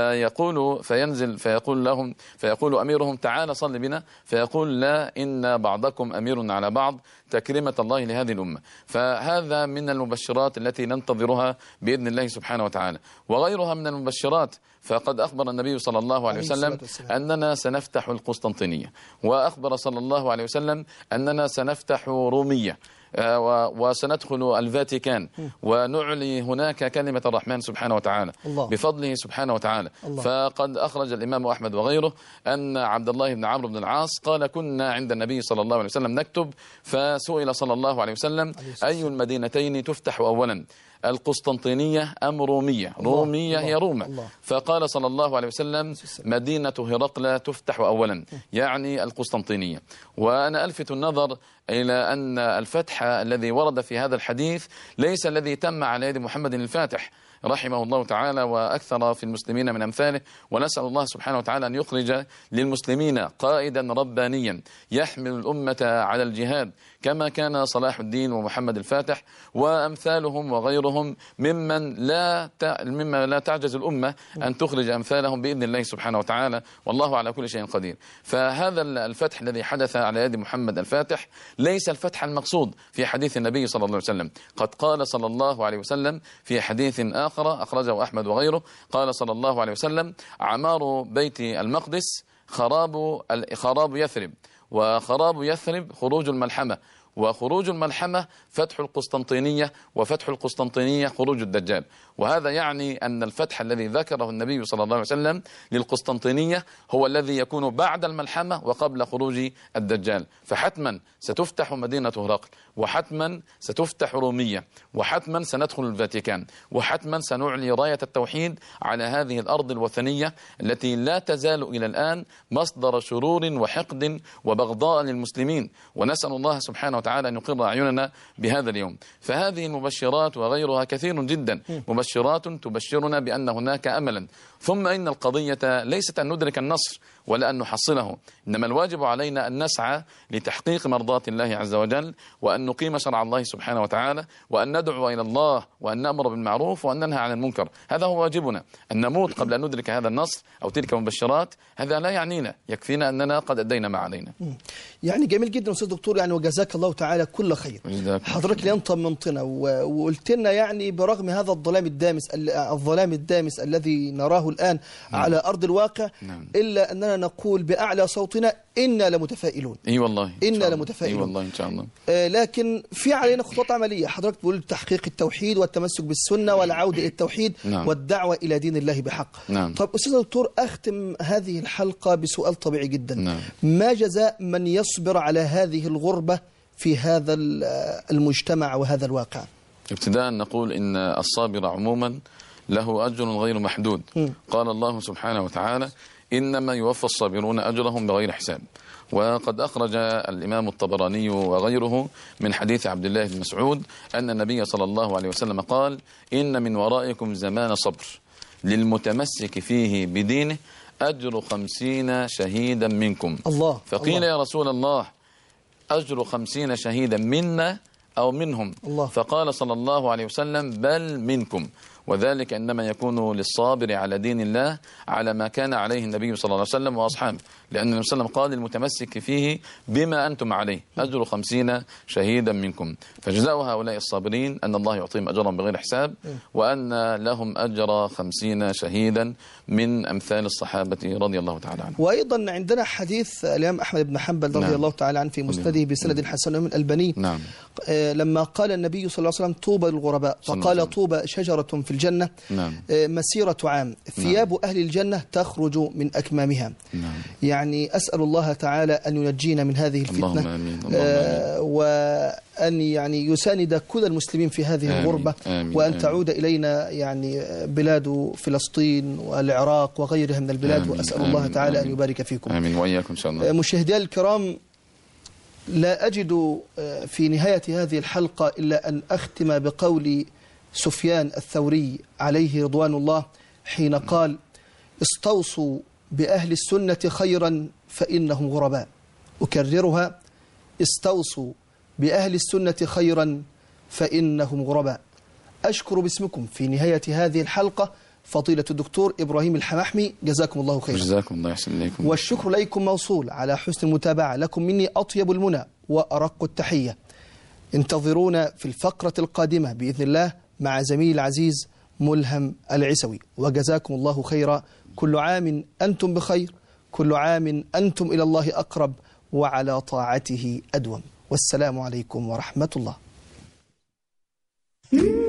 فيقول أميرهم تعال صل بنا، فيقول لا، إن بعضكم أمير على بعض، تكريمة الله لهذه الأمة. فهذا من المبشرات التي ننتظرها بإذن الله سبحانه وتعالى. وغيرها من المبشرات، فقد أخبر النبي صلى الله عليه وسلم أننا سنفتح القسطنطينية، وأخبر صلى الله عليه وسلم أننا سنفتح رومية، وسندخل الفاتيكان ونعلي هناك كلمة الرحمن سبحانه وتعالى بفضله سبحانه وتعالى. فقد أخرج الإمام أحمد وغيره أن عبد الله بن عمرو بن العاص قال كنا عند النبي صلى الله عليه وسلم نكتب، فسئل صلى الله عليه وسلم أي المدينتين تفتح أولا، القسطنطينية أم رومية؟ رومية هي روما. فقال صلى الله عليه وسلم مدينة هرقل تفتح أولا، يعني القسطنطينية. وأنا ألفت النظر إلى أن الفتح الذي ورد في هذا الحديث ليس الذي تم على يد محمد الفاتح رحمه الله تعالى وأكثر في المسلمين من أمثاله، ونسأل الله سبحانه وتعالى أن يخرج للمسلمين قائدا ربانيا يحمل الأمة على الجهاد كما كان صلاح الدين ومحمد الفاتح وأمثالهم وغيرهم ممن لا تعجز الأمة أن تخرج أمثالهم بإذن الله سبحانه وتعالى، والله على كل شيء قدير. فهذا الفتح الذي حدث على يد محمد الفاتح ليس الفتح المقصود في حديث النبي صلى الله عليه وسلم. قد قال صلى الله عليه وسلم في حديث آخر أخرجه أحمد وغيره، قال صلى الله عليه وسلم عمار بيت المقدس خراب يثرب، وخراب يثرب خروج الملحمة، وخروج الملحمة فتح القسطنطينية، وفتح القسطنطينية خروج الدجال. وهذا يعني أن الفتح الذي ذكره النبي صلى الله عليه وسلم للقسطنطينية هو الذي يكون بعد الملحمة وقبل خروج الدجال. فحتما ستفتح مدينة هرقل، وحتما ستفتح رومية، وحتما سندخل الفاتيكان، وحتما سنعلي راية التوحيد على هذه الأرض الوثنية التي لا تزال إلى الآن مصدر شرور وحقد وبغضاء للمسلمين. ونسأل الله سبحانه وتعالى أن يقر أعيننا بهذا اليوم. فهذه المبشرات وغيرها كثير جدا، مبشرات تبشرنا بأن هناك أملا. ثم إن القضية ليست أن ندرك النصر ولا أن نحصله، إنما الواجب علينا أن نسعى لتحقيق مرضات الله عز وجل، وأن نقيم شرع الله سبحانه وتعالى، وأن ندعو إلى الله، وأن نأمر بالمعروف وأن ننهى عن المنكر. هذا هو واجبنا. أن نموت قبل أن ندرك هذا النصر أو تلك المبشرات هذا لا يعنينا، يكفينا أننا قد أدينا ما علينا. يعني جميل جدا أستاذ دكتور، يعني وجزاك الله تعالى كل خير. حضرتك لين طمنتنا وقلت لنا يعني برغم هذا الظلام الدامس الذي نراه الآن على أرض الواقع، إلا أننا نقول بأعلى صوتنا إنا لمتفائلون. اي والله إنا لمتفائلون. اي والله ان شاء الله. لكن في علينا خطوات عملية. حضرتك تقول تحقيق التوحيد والتمسك بالسنة والعودة إلى التوحيد والدعوة إلى دين الله بحق. طب أستاذ دكتور، أختم هذه الحلقة بسؤال طبيعي جدا. ما جزاء من يصبر على هذه الغربة في هذا المجتمع وهذا الواقع؟ ابتداء نقول إن الصابر عموما له أجر غير محدود. قال الله سبحانه وتعالى إنما يوفى الصابرون أجرهم بغير حساب. وقد أخرج الإمام الطبراني وغيره من حديث عبد الله بن مسعود أن النبي صلى الله عليه وسلم قال إن من ورائكم زمان صبر للمتمسك فيه بدينه أجر 50 شهيدا منكم. فقيل يا رسول الله أجر 50 شهيدا منا أو منهم؟ فقال صلى الله عليه وسلم بل منكم. وذلك إنما يكون للصابر على دين الله على ما كان عليه النبي صلى الله عليه وسلم وأصحابه، لأن النبي صلى الله عليه وسلم قال المتمسك فيه بما أنتم عليه أجر 50 شهيدا منكم. فجزاء هؤلاء الصابرين أن الله يعطيهم أجرا بغير حساب، وأن لهم أجر 50 شهيدا من أمثال الصحابة رضي الله تعالى عنهم. وأيضا عندنا حديث الإمام أحمد بن حنبل رضي الله تعالى عنه في مسنده بسند حسن من الألباني لما قال النبي صلى الله عليه وسلم طوبى للغرباء، فقال طوبى شجرة في الجنة مسيرة عام، ثياب أهل الجنة تخرج من أكمامها. يعني أسأل الله تعالى أن ينجينا من هذه الفتنة، وأن يعني يساند كل المسلمين في هذه الغربة، وأن تعود إلينا يعني بلاد فلسطين والعراق وغيرها من البلاد. وأسأل الله تعالى أن يبارك فيكم. آمين وإياكم إن شاء الله. مشاهدي الكرام، لا أجد في نهاية هذه الحلقة إلا أن أختم بقول سفيان الثوري عليه رضوان الله حين قال استوصوا بأهل السنة خيرا فإنهم غرباء. أكررها: استوصوا بأهل السنة خيرا فإنهم غرباء. أشكر باسمكم في نهاية هذه الحلقة فضيلة الدكتور إبراهيم الحمحمي، جزاكم الله خيرا. جزاكم الله يحسن إليكم. والشكر لكم موصول على حسن المتابعة. لكم مني أطيب المنى وأرق التحية. انتظرونا في الفقرة القادمة بإذن الله مع زميلي العزيز ملهم العسوي، وجزاكم الله خيرا. كل عام أنتم بخير، كل عام أنتم إلى الله أقرب وعلى طاعته أدوم. والسلام عليكم ورحمة الله.